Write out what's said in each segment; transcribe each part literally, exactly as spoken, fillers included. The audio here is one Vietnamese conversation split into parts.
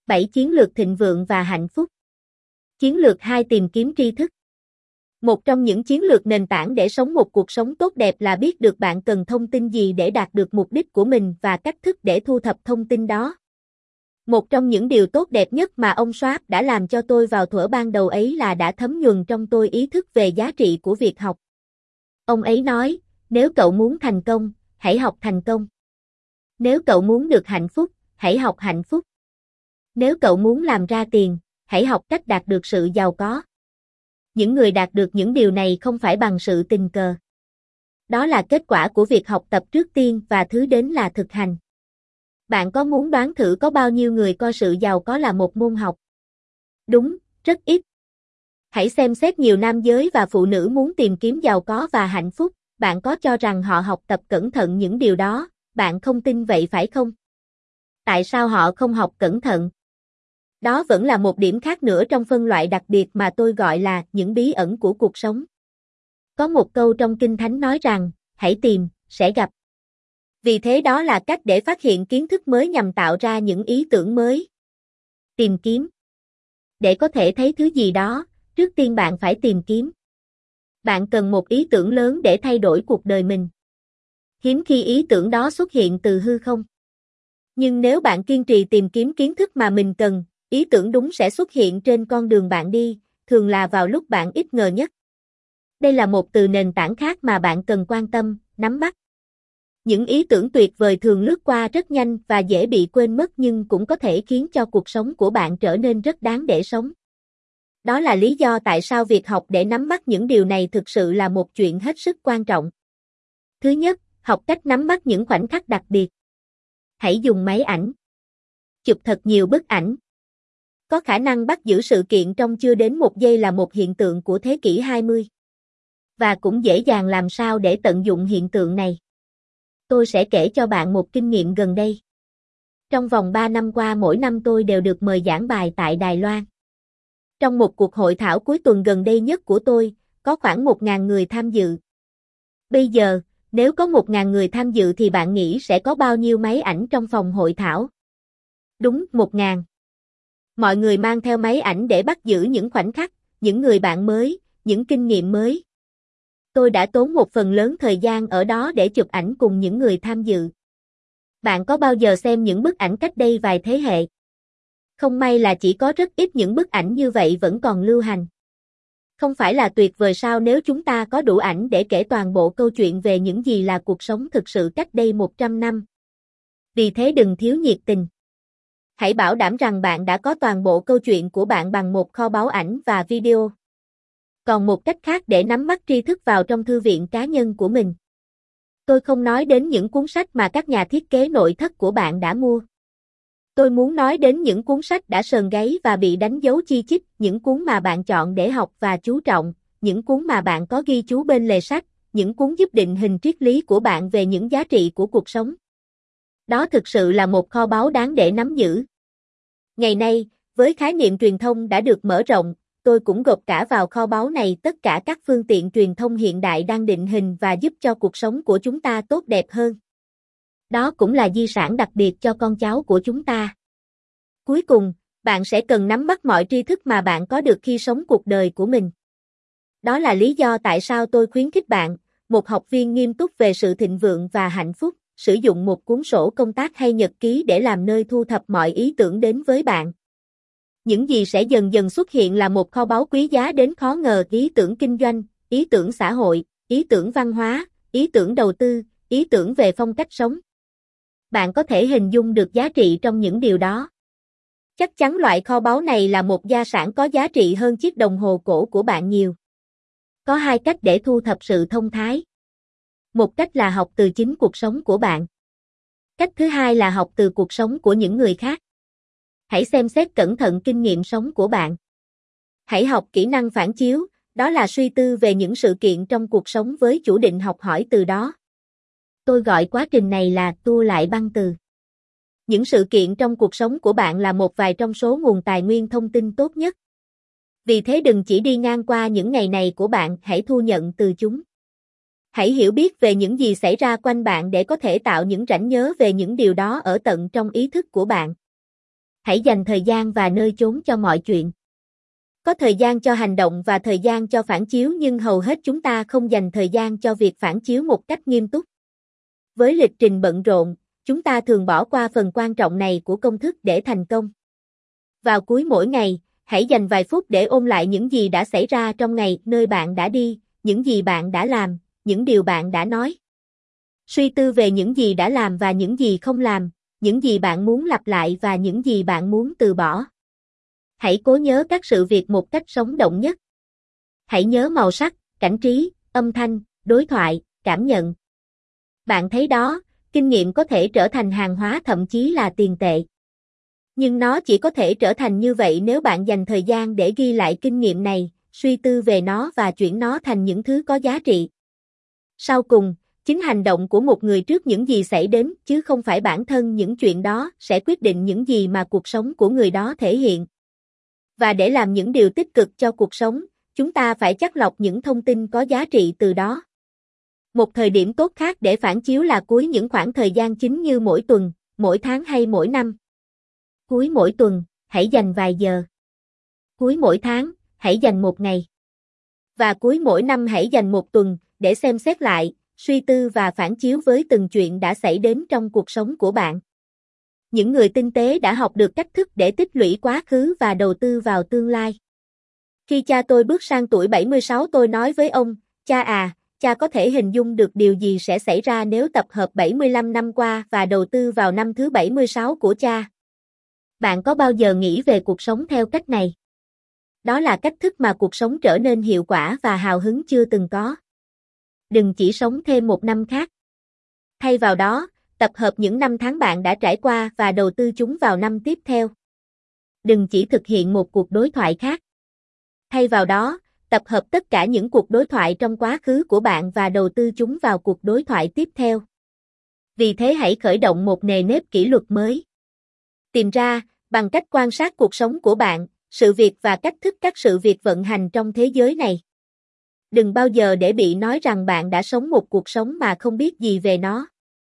bảy Chiến lược thịnh vượng và hạnh phúc. Chiến lược hai Tìm kiếm tri thức. Một trong những chiến lược nền tảng để sống một cuộc sống tốt đẹp là biết được bạn cần thông tin gì để đạt được mục đích của mình và cách thức để thu thập thông tin đó. Một trong những điều tốt đẹp nhất mà ông Schwab đã làm cho tôi vào thuở ban đầu ấy là đã thấm nhuần trong tôi ý thức về giá trị của việc học. Ông ấy nói, nếu cậu muốn thành công, hãy học thành công. Nếu cậu muốn được hạnh phúc, hãy học hạnh phúc. Nếu cậu muốn làm ra tiền, hãy học cách đạt được sự giàu có. Những người đạt được những điều này không phải bằng sự tình cờ. Đó là kết quả của việc học tập trước tiên và thứ đến là thực hành. Bạn có muốn đoán thử có bao nhiêu người coi sự giàu có là một môn học? Đúng, rất ít. Hãy xem xét nhiều nam giới và phụ nữ muốn tìm kiếm giàu có và hạnh phúc, bạn có cho rằng họ học tập cẩn thận những điều đó, bạn không tin vậy phải không? Tại sao họ không học cẩn thận? Đó vẫn là một điểm khác nữa trong phân loại đặc biệt mà tôi gọi là những bí ẩn của cuộc sống. Có một câu trong Kinh Thánh nói rằng, hãy tìm, sẽ gặp. Vì thế đó là cách để phát hiện kiến thức mới nhằm tạo ra những ý tưởng mới. Tìm kiếm. Để có thể thấy thứ gì đó, trước tiên bạn phải tìm kiếm. Bạn cần một ý tưởng lớn để thay đổi cuộc đời mình. Hiếm khi ý tưởng đó xuất hiện từ hư không. Nhưng nếu bạn kiên trì tìm kiếm kiến thức mà mình cần, ý tưởng đúng sẽ xuất hiện trên con đường bạn đi, thường là vào lúc bạn ít ngờ nhất. Đây là một từ nền tảng khác mà bạn cần quan tâm, nắm bắt. Những ý tưởng tuyệt vời thường lướt qua rất nhanh và dễ bị quên mất nhưng cũng có thể khiến cho cuộc sống của bạn trở nên rất đáng để sống. Đó là lý do tại sao việc học để nắm bắt những điều này thực sự là một chuyện hết sức quan trọng. Thứ nhất, học cách nắm bắt những khoảnh khắc đặc biệt. Hãy dùng máy ảnh. Chụp thật nhiều bức ảnh. Có khả năng bắt giữ sự kiện trong chưa đến một giây là một hiện tượng của thế kỷ hai mươi. Và cũng dễ dàng làm sao để tận dụng hiện tượng này. Tôi sẽ kể cho bạn một kinh nghiệm gần đây. Trong vòng ba năm qua mỗi năm tôi đều được mời giảng bài tại Đài Loan. Trong một cuộc hội thảo cuối tuần gần đây nhất của tôi, có khoảng một nghìn người tham dự. Bây giờ, nếu có một nghìn người tham dự thì bạn nghĩ sẽ có bao nhiêu máy ảnh trong phòng hội thảo? Đúng, một nghìn. Mọi người mang theo máy ảnh để bắt giữ những khoảnh khắc, những người bạn mới, những kinh nghiệm mới. Tôi đã tốn một phần lớn thời gian ở đó để chụp ảnh cùng những người tham dự. Bạn có bao giờ xem những bức ảnh cách đây vài thế hệ? Không may là chỉ có rất ít những bức ảnh như vậy vẫn còn lưu hành. Không phải là tuyệt vời sao nếu chúng ta có đủ ảnh để kể toàn bộ câu chuyện về những gì là cuộc sống thực sự cách đây một trăm năm. Vì thế đừng thiếu nhiệt tình. Hãy bảo đảm rằng bạn đã có toàn bộ câu chuyện của bạn bằng một kho báu ảnh và video. Còn một cách khác để nắm bắt tri thức vào trong thư viện cá nhân của mình. Tôi không nói đến những cuốn sách mà các nhà thiết kế nội thất của bạn đã mua. Tôi muốn nói đến những cuốn sách đã sờn gáy và bị đánh dấu chi chít, những cuốn mà bạn chọn để học và chú trọng, những cuốn mà bạn có ghi chú bên lề sách, những cuốn giúp định hình triết lý của bạn về những giá trị của cuộc sống. Đó thực sự là một kho báu đáng để nắm giữ. Ngày nay, với khái niệm truyền thông đã được mở rộng, tôi cũng gộp cả vào kho báu này tất cả các phương tiện truyền thông hiện đại đang định hình và giúp cho cuộc sống của chúng ta tốt đẹp hơn. Đó cũng là di sản đặc biệt cho con cháu của chúng ta. Cuối cùng, bạn sẽ cần nắm bắt mọi tri thức mà bạn có được khi sống cuộc đời của mình. Đó là lý do tại sao tôi khuyến khích bạn, một học viên nghiêm túc về sự thịnh vượng và hạnh phúc, sử dụng một cuốn sổ công tác hay nhật ký để làm nơi thu thập mọi ý tưởng đến với bạn. Những gì sẽ dần dần xuất hiện là một kho báu quý giá đến khó ngờ: ý tưởng kinh doanh, ý tưởng xã hội, ý tưởng văn hóa, ý tưởng đầu tư, ý tưởng về phong cách sống. Bạn có thể hình dung được giá trị trong những điều đó. Chắc chắn loại kho báu này là một gia sản có giá trị hơn chiếc đồng hồ cổ của bạn nhiều. Có hai cách để thu thập sự thông thái. Một cách là học từ chính cuộc sống của bạn. Cách thứ hai là học từ cuộc sống của những người khác. Hãy xem xét cẩn thận kinh nghiệm sống của bạn. Hãy học kỹ năng phản chiếu, đó là suy tư về những sự kiện trong cuộc sống với chủ định học hỏi từ đó. Tôi gọi quá trình này là tua lại băng từ. Những sự kiện trong cuộc sống của bạn là một vài trong số nguồn tài nguyên thông tin tốt nhất. Vì thế đừng chỉ đi ngang qua những ngày này của bạn, hãy thu nhận từ chúng. Hãy hiểu biết về những gì xảy ra quanh bạn để có thể tạo những rãnh nhớ về những điều đó ở tận trong ý thức của bạn. Hãy dành thời gian và nơi chốn cho mọi chuyện. Có thời gian cho hành động và thời gian cho phản chiếu, nhưng hầu hết chúng ta không dành thời gian cho việc phản chiếu một cách nghiêm túc. Với lịch trình bận rộn, chúng ta thường bỏ qua phần quan trọng này của công thức để thành công. Vào cuối mỗi ngày, hãy dành vài phút để ôn lại những gì đã xảy ra trong ngày, nơi bạn đã đi, những gì bạn đã làm, những điều bạn đã nói. Suy tư về những gì đã làm và những gì không làm, những gì bạn muốn lặp lại và những gì bạn muốn từ bỏ. Hãy cố nhớ các sự việc một cách sống động nhất. Hãy nhớ màu sắc, cảnh trí, âm thanh, đối thoại, cảm nhận. Bạn thấy đó, kinh nghiệm có thể trở thành hàng hóa, thậm chí là tiền tệ. Nhưng nó chỉ có thể trở thành như vậy nếu bạn dành thời gian để ghi lại kinh nghiệm này, suy tư về nó và chuyển nó thành những thứ có giá trị. Sau cùng, chính hành động của một người trước những gì xảy đến, chứ không phải bản thân những chuyện đó, sẽ quyết định những gì mà cuộc sống của người đó thể hiện. Và để làm những điều tích cực cho cuộc sống, chúng ta phải chắt lọc những thông tin có giá trị từ đó. Một thời điểm tốt khác để phản chiếu là cuối những khoảng thời gian chính như mỗi tuần, mỗi tháng hay mỗi năm. Cuối mỗi tuần, hãy dành vài giờ. Cuối mỗi tháng, hãy dành một ngày. Và cuối mỗi năm hãy dành một tuần, để xem xét lại, suy tư và phản chiếu với từng chuyện đã xảy đến trong cuộc sống của bạn. Những người tinh tế đã học được cách thức để tích lũy quá khứ và đầu tư vào tương lai. Khi cha tôi bước sang tuổi bảy mươi sáu, tôi nói với ông, cha à, cha có thể hình dung được điều gì sẽ xảy ra nếu tập hợp bảy mươi lăm năm qua và đầu tư vào năm thứ bảy mươi sáu của cha. Bạn có bao giờ nghĩ về cuộc sống theo cách này? Đó là cách thức mà cuộc sống trở nên hiệu quả và hào hứng chưa từng có. Đừng chỉ sống thêm một năm khác. Thay vào đó, tập hợp những năm tháng bạn đã trải qua và đầu tư chúng vào năm tiếp theo. Đừng chỉ thực hiện một cuộc đối thoại khác. Thay vào đó, tập hợp tất cả những cuộc đối thoại trong quá khứ của bạn và đầu tư chúng vào cuộc đối thoại tiếp theo. Vì thế hãy khởi động một nề nếp kỷ luật mới. Tìm ra, bằng cách quan sát cuộc sống của bạn, sự việc và cách thức các sự việc vận hành trong thế giới này. Đừng bao giờ để bị nói rằng bạn đã sống một cuộc sống mà không biết gì về nó.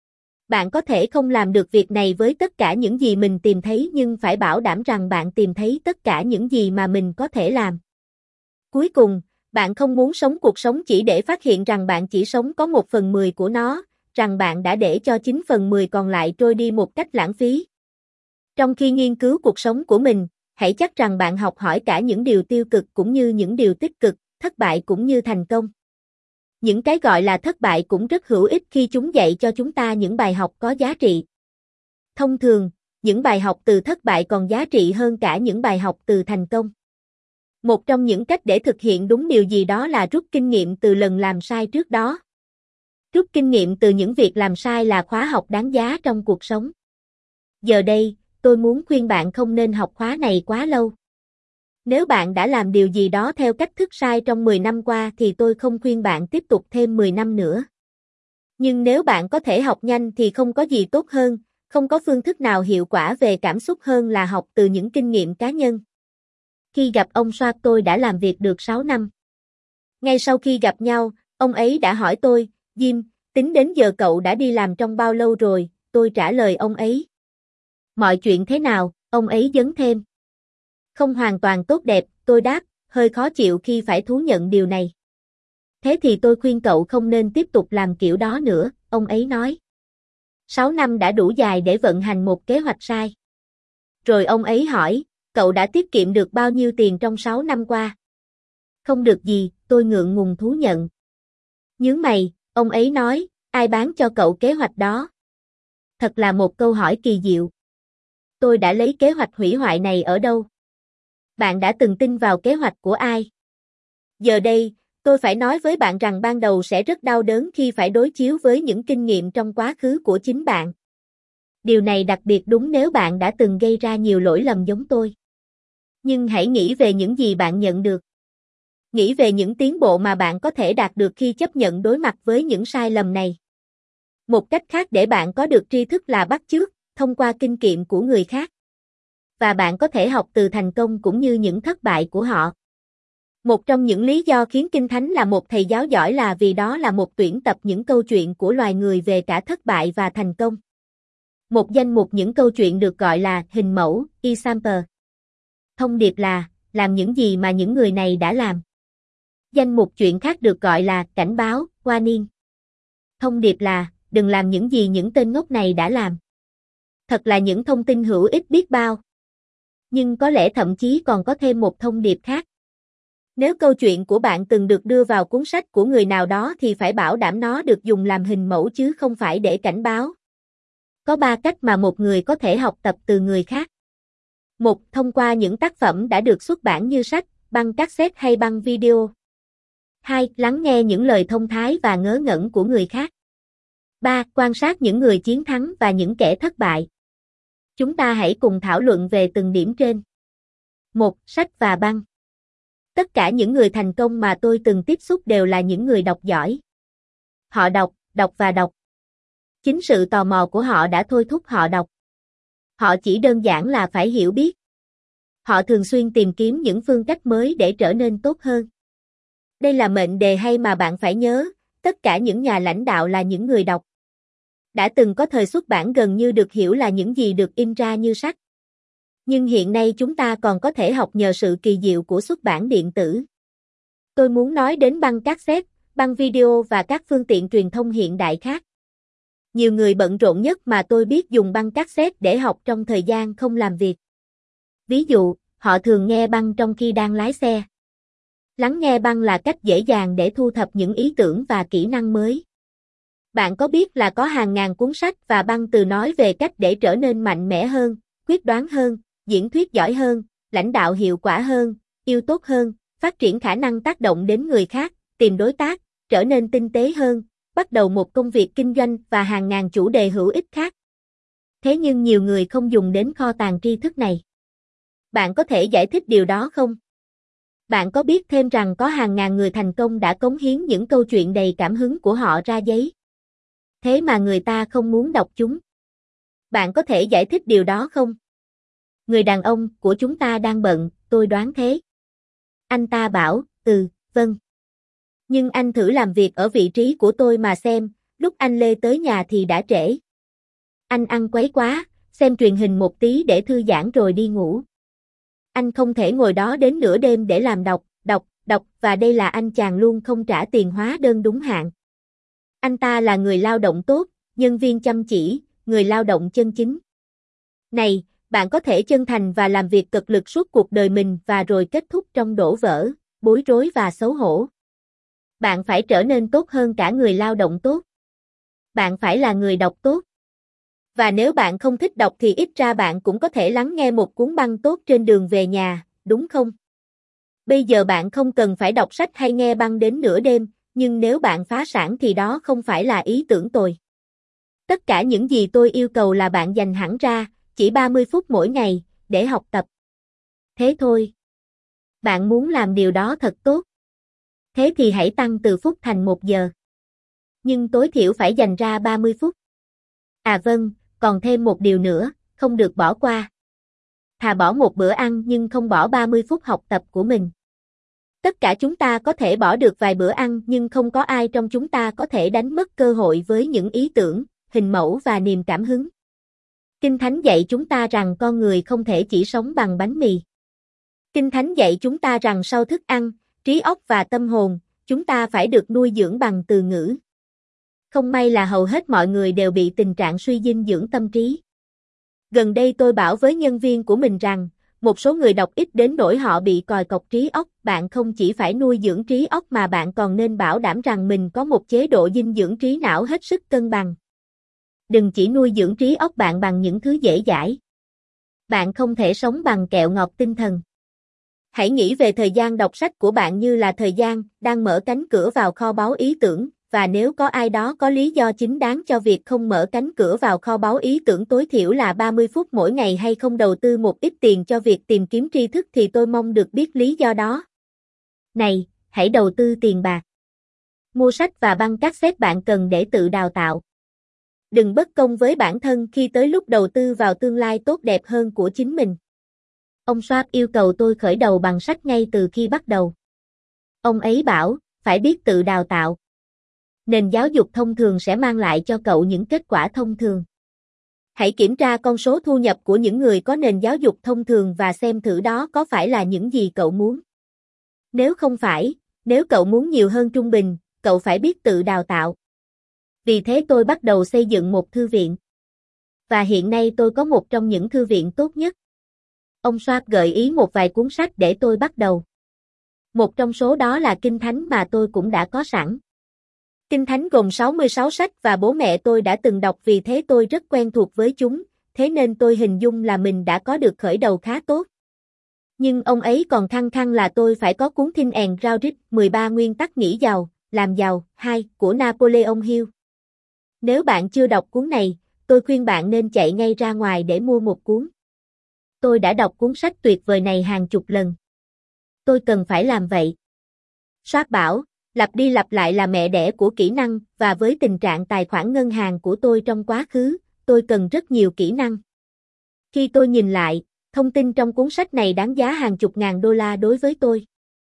Bạn có thể không làm được việc này với tất cả những gì mình tìm thấy, nhưng phải bảo đảm rằng bạn tìm thấy tất cả những gì mà mình có thể làm. Cuối cùng, bạn không muốn sống cuộc sống chỉ để phát hiện rằng bạn chỉ sống có một phần mười của nó, rằng bạn đã để cho chín phần mười còn lại trôi đi một cách lãng phí. Trong khi nghiên cứu cuộc sống của mình, hãy chắc rằng bạn học hỏi cả những điều tiêu cực cũng như những điều tích cực, thất bại cũng như thành công. Những cái gọi là thất bại cũng rất hữu ích khi chúng dạy cho chúng ta những bài học có giá trị. Thông thường, những bài học từ thất bại còn giá trị hơn cả những bài học từ thành công. Một trong những cách để thực hiện đúng điều gì đó là rút kinh nghiệm từ lần làm sai trước đó. Rút kinh nghiệm từ những việc làm sai là khóa học đáng giá trong cuộc sống. Giờ đây, tôi muốn khuyên bạn không nên học khóa này quá lâu. Nếu bạn đã làm điều gì đó theo cách thức sai trong mười năm qua thì tôi không khuyên bạn tiếp tục thêm mười năm nữa. Nhưng nếu bạn có thể học nhanh thì không có gì tốt hơn, không có phương thức nào hiệu quả về cảm xúc hơn là học từ những kinh nghiệm cá nhân. Khi gặp ông Soát, tôi đã làm việc được sáu năm. Ngay sau khi gặp nhau, ông ấy đã hỏi tôi, Jim, tính đến giờ cậu đã đi làm trong bao lâu rồi? Tôi trả lời ông ấy. Mọi chuyện thế nào? Ông ấy dấn thêm. Không hoàn toàn tốt đẹp, tôi đáp, hơi khó chịu khi phải thú nhận điều này. Thế thì tôi khuyên cậu không nên tiếp tục làm kiểu đó nữa, ông ấy nói. Sáu năm đã đủ dài để vận hành một kế hoạch sai. Rồi ông ấy hỏi, cậu đã tiết kiệm được bao nhiêu tiền trong sáu năm qua? Không được gì, tôi ngượng ngùng thú nhận. Nhướng mày, ông ấy nói, ai bán cho cậu kế hoạch đó? Thật là một câu hỏi kỳ diệu. Tôi đã lấy kế hoạch hủy hoại này ở đâu? Bạn đã từng tin vào kế hoạch của ai? Giờ đây, tôi phải nói với bạn rằng ban đầu sẽ rất đau đớn khi phải đối chiếu với những kinh nghiệm trong quá khứ của chính bạn. Điều này đặc biệt đúng nếu bạn đã từng gây ra nhiều lỗi lầm giống tôi. Nhưng hãy nghĩ về những gì bạn nhận được. Nghĩ về những tiến bộ mà bạn có thể đạt được khi chấp nhận đối mặt với những sai lầm này. Một cách khác để bạn có được tri thức là bắt chước, thông qua kinh nghiệm của người khác. Và bạn có thể học từ thành công cũng như những thất bại của họ. Một trong những lý do khiến Kinh Thánh là một thầy giáo giỏi là vì đó là một tuyển tập những câu chuyện của loài người về cả thất bại và thành công. Một danh mục những câu chuyện được gọi là hình mẫu, example. Thông điệp là, làm những gì mà những người này đã làm. Danh mục chuyện khác được gọi là cảnh báo, warning. Thông điệp là, đừng làm những gì những tên ngốc này đã làm. Thật là những thông tin hữu ích biết bao. Nhưng có lẽ thậm chí còn có thêm một thông điệp khác. Nếu câu chuyện của bạn từng được đưa vào cuốn sách của người nào đó thì phải bảo đảm nó được dùng làm hình mẫu chứ không phải để cảnh báo. Có ba cách mà một người có thể học tập từ người khác. Một, thông qua những tác phẩm đã được xuất bản như sách, băng cassette hay băng video. Hai, lắng nghe những lời thông thái và ngớ ngẩn của người khác. Ba, quan sát những người chiến thắng và những kẻ thất bại. Chúng ta hãy cùng thảo luận về từng điểm trên. Một, sách và băng. Tất cả những người thành công mà tôi từng tiếp xúc đều là những người đọc giỏi. Họ đọc, đọc và đọc. Chính sự tò mò của họ đã thôi thúc họ đọc. Họ chỉ đơn giản là phải hiểu biết. Họ thường xuyên tìm kiếm những phương cách mới để trở nên tốt hơn. Đây là mệnh đề hay mà bạn phải nhớ, tất cả những nhà lãnh đạo là những người đọc. Đã từng có thời xuất bản gần như được hiểu là những gì được in ra như sách. Nhưng hiện nay chúng ta còn có thể học nhờ sự kỳ diệu của xuất bản điện tử. Tôi muốn nói đến băng cassette, băng video và các phương tiện truyền thông hiện đại khác. Nhiều người bận rộn nhất mà tôi biết dùng băng cassette để học trong thời gian không làm việc. Ví dụ, họ thường nghe băng trong khi đang lái xe. Lắng nghe băng là cách dễ dàng để thu thập những ý tưởng và kỹ năng mới. Bạn có biết là có hàng ngàn cuốn sách và băng từ nói về cách để trở nên mạnh mẽ hơn, quyết đoán hơn, diễn thuyết giỏi hơn, lãnh đạo hiệu quả hơn, yêu tốt hơn, phát triển khả năng tác động đến người khác, tìm đối tác, trở nên tinh tế hơn, bắt đầu một công việc kinh doanh và hàng ngàn chủ đề hữu ích khác. Thế nhưng nhiều người không dùng đến kho tàng tri thức này. Bạn có thể giải thích điều đó không? Bạn có biết thêm rằng có hàng ngàn người thành công đã cống hiến những câu chuyện đầy cảm hứng của họ ra giấy. Thế mà người ta không muốn đọc chúng. Bạn có thể giải thích điều đó không? Người đàn ông của chúng ta đang bận, tôi đoán thế. Anh ta bảo, ừ, vâng. Nhưng anh thử làm việc ở vị trí của tôi mà xem, lúc anh lê tới nhà thì đã trễ. Anh ăn quấy quá, xem truyền hình một tí để thư giãn rồi đi ngủ. Anh không thể ngồi đó đến nửa đêm để làm đọc, đọc, đọc và đây là anh chàng luôn không trả tiền hóa đơn đúng hạn. Anh ta là người lao động tốt, nhân viên chăm chỉ, người lao động chân chính. Này, bạn có thể chân thành và làm việc cực lực suốt cuộc đời mình và rồi kết thúc trong đổ vỡ, bối rối và xấu hổ. Bạn phải trở nên tốt hơn cả người lao động tốt. Bạn phải là người đọc tốt. Và nếu bạn không thích đọc thì ít ra bạn cũng có thể lắng nghe một cuốn băng tốt trên đường về nhà, đúng không? Bây giờ bạn không cần phải đọc sách hay nghe băng đến nửa đêm, nhưng nếu bạn phá sản thì đó không phải là ý tưởng tồi. Tất cả những gì tôi yêu cầu là bạn dành hẳn ra, chỉ ba mươi phút mỗi ngày, để học tập. Thế thôi. Bạn muốn làm điều đó thật tốt. Thế thì hãy tăng từ phút thành một giờ. Nhưng tối thiểu phải dành ra ba mươi phút. À vâng, còn thêm một điều nữa, không được bỏ qua. Thà bỏ một bữa ăn nhưng không bỏ ba mươi phút học tập của mình. Tất cả chúng ta có thể bỏ được vài bữa ăn nhưng không có ai trong chúng ta có thể đánh mất cơ hội với những ý tưởng, hình mẫu và niềm cảm hứng. Kinh Thánh dạy chúng ta rằng con người không thể chỉ sống bằng bánh mì. Kinh Thánh dạy chúng ta rằng sau thức ăn, trí óc và tâm hồn, chúng ta phải được nuôi dưỡng bằng từ ngữ. Không may là hầu hết mọi người đều bị tình trạng suy dinh dưỡng tâm trí. Gần đây tôi bảo với nhân viên của mình rằng, một số người đọc ít đến nỗi họ bị còi cọc trí óc. Bạn không chỉ phải nuôi dưỡng trí óc mà bạn còn nên bảo đảm rằng mình có một chế độ dinh dưỡng trí não hết sức cân bằng. Đừng chỉ nuôi dưỡng trí óc bạn bằng những thứ dễ dãi. Bạn không thể sống bằng kẹo ngọt tinh thần. Hãy nghĩ về thời gian đọc sách của bạn như là thời gian đang mở cánh cửa vào kho báu ý tưởng, và nếu có ai đó có lý do chính đáng cho việc không mở cánh cửa vào kho báu ý tưởng tối thiểu là ba mươi phút mỗi ngày hay không đầu tư một ít tiền cho việc tìm kiếm tri thức thì tôi mong được biết lý do đó. Này, hãy đầu tư tiền bạc. Mua sách và băng cassette bạn cần để tự đào tạo. Đừng bất công với bản thân khi tới lúc đầu tư vào tương lai tốt đẹp hơn của chính mình. Ông Schwab yêu cầu tôi khởi đầu bằng sách ngay từ khi bắt đầu. Ông ấy bảo, phải biết tự đào tạo. Nền giáo dục thông thường sẽ mang lại cho cậu những kết quả thông thường. Hãy kiểm tra con số thu nhập của những người có nền giáo dục thông thường và xem thử đó có phải là những gì cậu muốn. Nếu không phải, nếu cậu muốn nhiều hơn trung bình, cậu phải biết tự đào tạo. Vì thế tôi bắt đầu xây dựng một thư viện. Và hiện nay tôi có một trong những thư viện tốt nhất. Ông Schwab gợi ý một vài cuốn sách để tôi bắt đầu. Một trong số đó là Kinh Thánh mà tôi cũng đã có sẵn. Kinh Thánh gồm sáu mươi sáu sách và bố mẹ tôi đã từng đọc, vì thế tôi rất quen thuộc với chúng, thế nên tôi hình dung là mình đã có được khởi đầu khá tốt. Nhưng ông ấy còn khăng khăng là tôi phải có cuốn Think and Grow Rich, mười ba nguyên tắc nghĩ giàu, làm giàu, hai, của Napoleon Hill. Nếu bạn chưa đọc cuốn này, tôi khuyên bạn nên chạy ngay ra ngoài để mua một cuốn. Tôi đã đọc cuốn sách tuyệt vời này hàng chục lần. Tôi cần phải làm vậy. Schwab bảo, lặp đi lặp lại là mẹ đẻ của kỹ năng, và với tình trạng tài khoản ngân hàng của tôi trong quá khứ, tôi cần rất nhiều kỹ năng. Khi tôi nhìn lại, thông tin trong cuốn sách này đáng giá hàng chục ngàn đô la đối với tôi.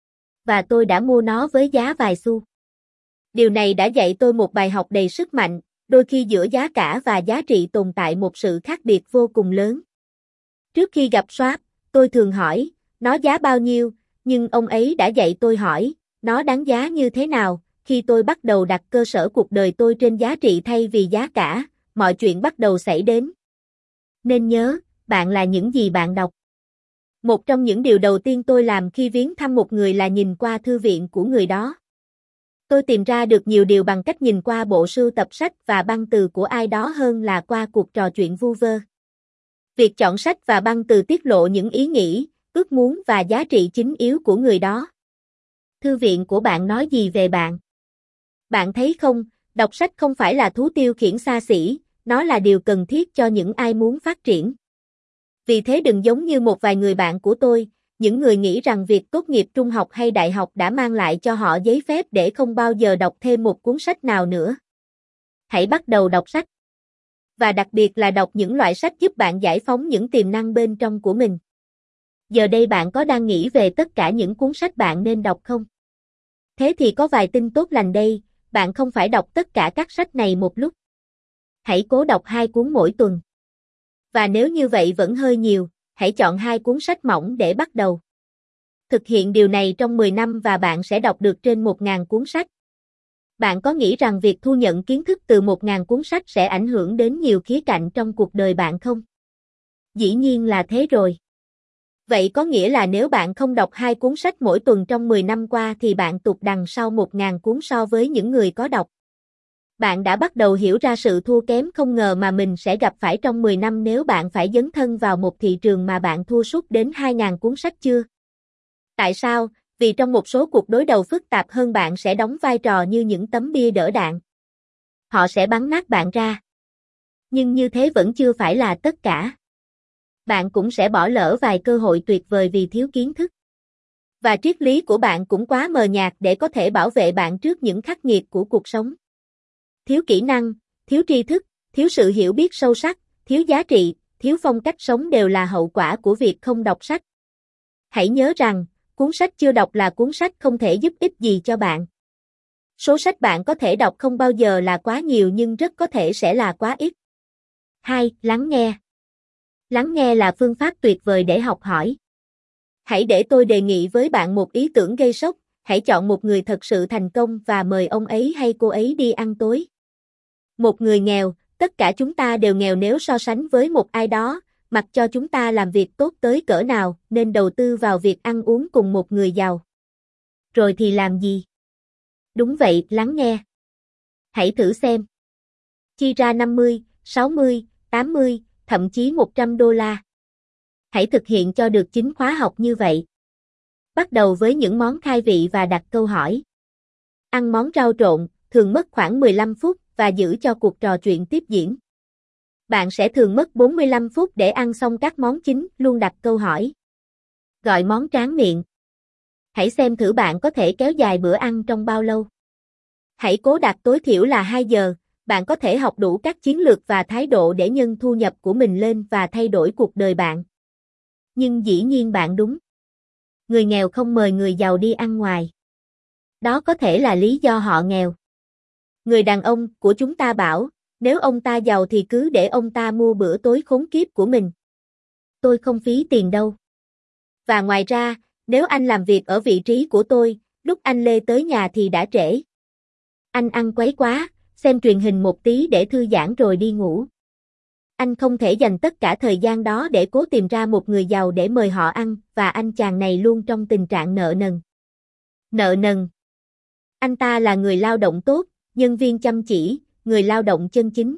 Và tôi đã mua nó với giá vài xu. Điều này đã dạy tôi một bài học đầy sức mạnh, đôi khi giữa giá cả và giá trị tồn tại một sự khác biệt vô cùng lớn. Trước khi gặp Schwab, tôi thường hỏi, nó giá bao nhiêu, nhưng ông ấy đã dạy tôi hỏi, nó đáng giá như thế nào. Khi tôi bắt đầu đặt cơ sở cuộc đời tôi trên giá trị thay vì giá cả, mọi chuyện bắt đầu xảy đến. Nên nhớ, bạn là những gì bạn đọc. Một trong những điều đầu tiên tôi làm khi viếng thăm một người là nhìn qua thư viện của người đó. Tôi tìm ra được nhiều điều bằng cách nhìn qua bộ sưu tập sách và băng từ của ai đó hơn là qua cuộc trò chuyện vu vơ. Việc chọn sách và băng từ tiết lộ những ý nghĩ, ước muốn và giá trị chính yếu của người đó. Thư viện của bạn nói gì về bạn? Bạn thấy không, đọc sách không phải là thú tiêu khiển xa xỉ, nó là điều cần thiết cho những ai muốn phát triển. Vì thế đừng giống như một vài người bạn của tôi, những người nghĩ rằng việc tốt nghiệp trung học hay đại học đã mang lại cho họ giấy phép để không bao giờ đọc thêm một cuốn sách nào nữa. Hãy bắt đầu đọc sách. Và đặc biệt là đọc những loại sách giúp bạn giải phóng những tiềm năng bên trong của mình. Giờ đây bạn có đang nghĩ về tất cả những cuốn sách bạn nên đọc không? Thế thì có vài tin tốt lành đây, bạn không phải đọc tất cả các sách này một lúc. Hãy cố đọc hai cuốn mỗi tuần. Và nếu như vậy vẫn hơi nhiều, hãy chọn hai cuốn sách mỏng để bắt đầu. Thực hiện điều này trong mười năm và bạn sẽ đọc được trên một nghìn cuốn sách. Bạn có nghĩ rằng việc thu nhận kiến thức từ một nghìn cuốn sách sẽ ảnh hưởng đến nhiều khía cạnh trong cuộc đời bạn không? Dĩ nhiên là thế rồi. Vậy có nghĩa là nếu bạn không đọc hai cuốn sách mỗi tuần trong mười năm qua thì bạn tụt đằng sau một nghìn cuốn so với những người có đọc. Bạn đã bắt đầu hiểu ra sự thua kém không ngờ mà mình sẽ gặp phải trong mười năm nếu bạn phải dấn thân vào một thị trường mà bạn thua sút đến hai nghìn cuốn sách chưa? Tại sao? Vì trong một số cuộc đối đầu phức tạp hơn bạn sẽ đóng vai trò như những tấm bia đỡ đạn. Họ sẽ bắn nát bạn ra. Nhưng như thế vẫn chưa phải là tất cả. Bạn cũng sẽ bỏ lỡ vài cơ hội tuyệt vời vì thiếu kiến thức. Và triết lý của bạn cũng quá mờ nhạt để có thể bảo vệ bạn trước những khắc nghiệt của cuộc sống. Thiếu kỹ năng, thiếu tri thức, thiếu sự hiểu biết sâu sắc, thiếu giá trị, thiếu phong cách sống đều là hậu quả của việc không đọc sách. Hãy nhớ rằng, cuốn sách chưa đọc là cuốn sách không thể giúp ích gì cho bạn. Số sách bạn có thể đọc không bao giờ là quá nhiều nhưng rất có thể sẽ là quá ít. hai. Lắng nghe. Lắng nghe là phương pháp tuyệt vời để học hỏi. Hãy để tôi đề nghị với bạn một ý tưởng gây sốc, hãy chọn một người thật sự thành công và mời ông ấy hay cô ấy đi ăn tối. Một người nghèo, tất cả chúng ta đều nghèo nếu so sánh với một ai đó, mặc cho chúng ta làm việc tốt tới cỡ nào, nên đầu tư vào việc ăn uống cùng một người giàu. Rồi thì làm gì? Đúng vậy, lắng nghe. Hãy thử xem. Chi ra năm mươi, sáu mươi, tám mươi, thậm chí một trăm đô la. Hãy thực hiện cho được chín khóa học như vậy. Bắt đầu với những món khai vị và đặt câu hỏi. Ăn món rau trộn, thường mất khoảng mười lăm phút và giữ cho cuộc trò chuyện tiếp diễn. Bạn sẽ thường mất bốn mươi lăm phút để ăn xong các món chính, luôn đặt câu hỏi. Gọi món tráng miệng. Hãy xem thử bạn có thể kéo dài bữa ăn trong bao lâu. Hãy cố đạt tối thiểu là hai giờ, bạn có thể học đủ các chiến lược và thái độ để nhân thu nhập của mình lên và thay đổi cuộc đời bạn. Nhưng dĩ nhiên bạn đúng. Người nghèo không mời người giàu đi ăn ngoài. Đó có thể là lý do họ nghèo. Người đàn ông của chúng ta bảo, Nếu ông ta giàu thì cứ để ông ta mua bữa tối khốn kiếp của mình. Tôi không phí tiền đâu. Và ngoài ra, nếu anh làm việc ở vị trí của tôi, lúc anh Lê tới nhà thì đã trễ. Anh ăn quấy quá, xem truyền hình một tí để thư giãn rồi đi ngủ. Anh không thể dành tất cả thời gian đó để cố tìm ra một người giàu để mời họ ăn, và anh chàng này luôn trong tình trạng nợ nần. Nợ nần. Anh ta là người lao động tốt, nhân viên chăm chỉ, người lao động chân chính.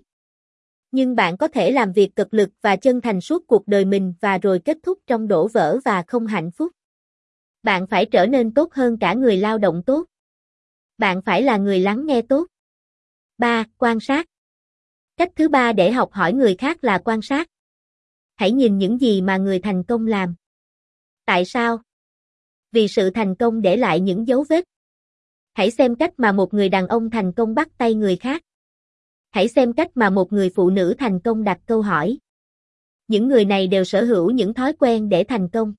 Nhưng bạn có thể làm việc cực lực và chân thành suốt cuộc đời mình và rồi kết thúc trong đổ vỡ và không hạnh phúc. Bạn phải trở nên tốt hơn cả người lao động tốt. Bạn phải là người lắng nghe tốt. ba. Quan sát. Cách thứ ba để học hỏi người khác là quan sát. Hãy nhìn những gì mà người thành công làm. Tại sao? Vì sự thành công để lại những dấu vết. Hãy xem cách mà một người đàn ông thành công bắt tay người khác. Hãy xem cách mà một người phụ nữ thành công đặt câu hỏi. Những người này đều sở hữu những thói quen để thành công.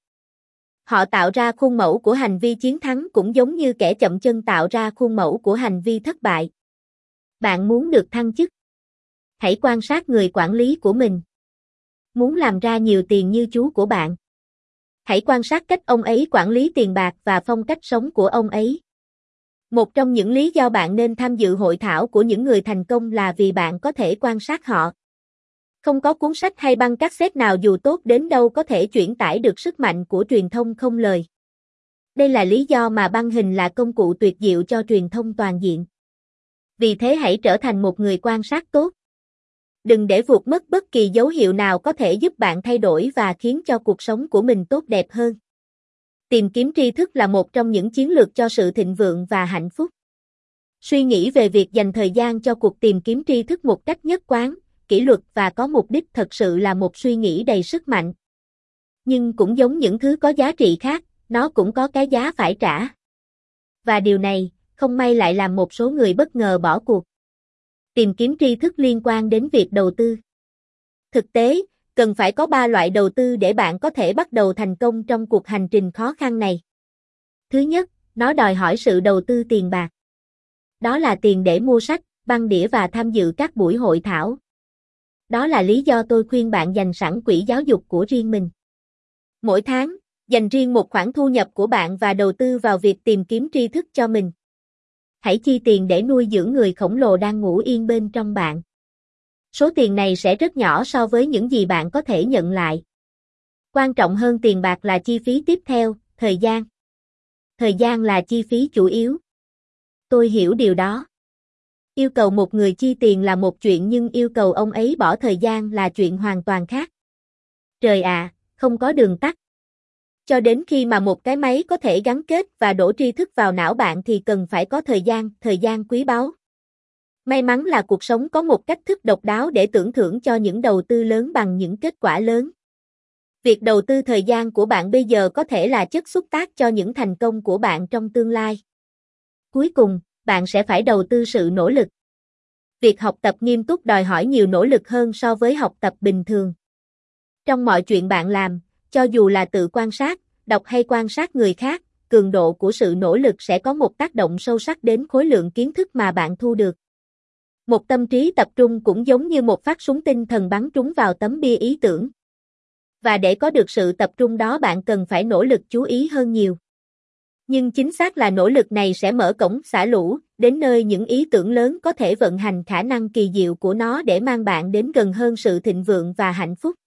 Họ tạo ra khuôn mẫu của hành vi chiến thắng cũng giống như kẻ chậm chân tạo ra khuôn mẫu của hành vi thất bại. Bạn muốn được thăng chức? Hãy quan sát người quản lý của mình. Muốn làm ra nhiều tiền như chú của bạn? Hãy quan sát cách ông ấy quản lý tiền bạc và phong cách sống của ông ấy. Một trong những lý do bạn nên tham dự hội thảo của những người thành công là vì bạn có thể quan sát họ. Không có cuốn sách hay băng cassette nào dù tốt đến đâu có thể chuyển tải được sức mạnh của truyền thông không lời. Đây là lý do mà băng hình là công cụ tuyệt diệu cho truyền thông toàn diện. Vì thế hãy trở thành một người quan sát tốt. Đừng để vụt mất bất kỳ dấu hiệu nào có thể giúp bạn thay đổi và khiến cho cuộc sống của mình tốt đẹp hơn. Tìm kiếm tri thức là một trong những chiến lược cho sự thịnh vượng và hạnh phúc. Suy nghĩ về việc dành thời gian cho cuộc tìm kiếm tri thức một cách nhất quán, kỷ luật và có mục đích thật sự là một suy nghĩ đầy sức mạnh. Nhưng cũng giống những thứ có giá trị khác, nó cũng có cái giá phải trả. Và điều này, không may lại làm một số người bất ngờ bỏ cuộc. Tìm kiếm tri thức liên quan đến việc đầu tư. Thực tế, cần phải có ba loại đầu tư để bạn có thể bắt đầu thành công trong cuộc hành trình khó khăn này. Thứ nhất, nó đòi hỏi sự đầu tư tiền bạc. Đó là tiền để mua sách, băng đĩa và tham dự các buổi hội thảo. Đó là lý do tôi khuyên bạn dành sẵn quỹ giáo dục của riêng mình. Mỗi tháng, dành riêng một khoản thu nhập của bạn và đầu tư vào việc tìm kiếm tri thức cho mình. Hãy chi tiền để nuôi dưỡng người khổng lồ đang ngủ yên bên trong bạn. Số tiền này sẽ rất nhỏ so với những gì bạn có thể nhận lại. Quan trọng hơn tiền bạc là chi phí tiếp theo, thời gian. Thời gian là chi phí chủ yếu. Tôi hiểu điều đó. Yêu cầu một người chi tiền là một chuyện nhưng yêu cầu ông ấy bỏ thời gian là chuyện hoàn toàn khác. Trời ạ, không có đường tắt. Cho đến khi mà một cái máy có thể gắn kết và đổ tri thức vào não bạn thì cần phải có thời gian, thời gian quý báu. May mắn là cuộc sống có một cách thức độc đáo để tưởng thưởng cho những đầu tư lớn bằng những kết quả lớn. Việc đầu tư thời gian của bạn bây giờ có thể là chất xúc tác cho những thành công của bạn trong tương lai. Cuối cùng, bạn sẽ phải đầu tư sự nỗ lực. Việc học tập nghiêm túc đòi hỏi nhiều nỗ lực hơn so với học tập bình thường. Trong mọi chuyện bạn làm, cho dù là tự quan sát, đọc hay quan sát người khác, cường độ của sự nỗ lực sẽ có một tác động sâu sắc đến khối lượng kiến thức mà bạn thu được. Một tâm trí tập trung cũng giống như một phát súng tinh thần bắn trúng vào tấm bia ý tưởng. Và để có được sự tập trung đó bạn cần phải nỗ lực chú ý hơn nhiều. Nhưng chính xác là nỗ lực này sẽ mở cổng xả lũ, đến nơi những ý tưởng lớn có thể vận hành khả năng kỳ diệu của nó để mang bạn đến gần hơn sự thịnh vượng và hạnh phúc.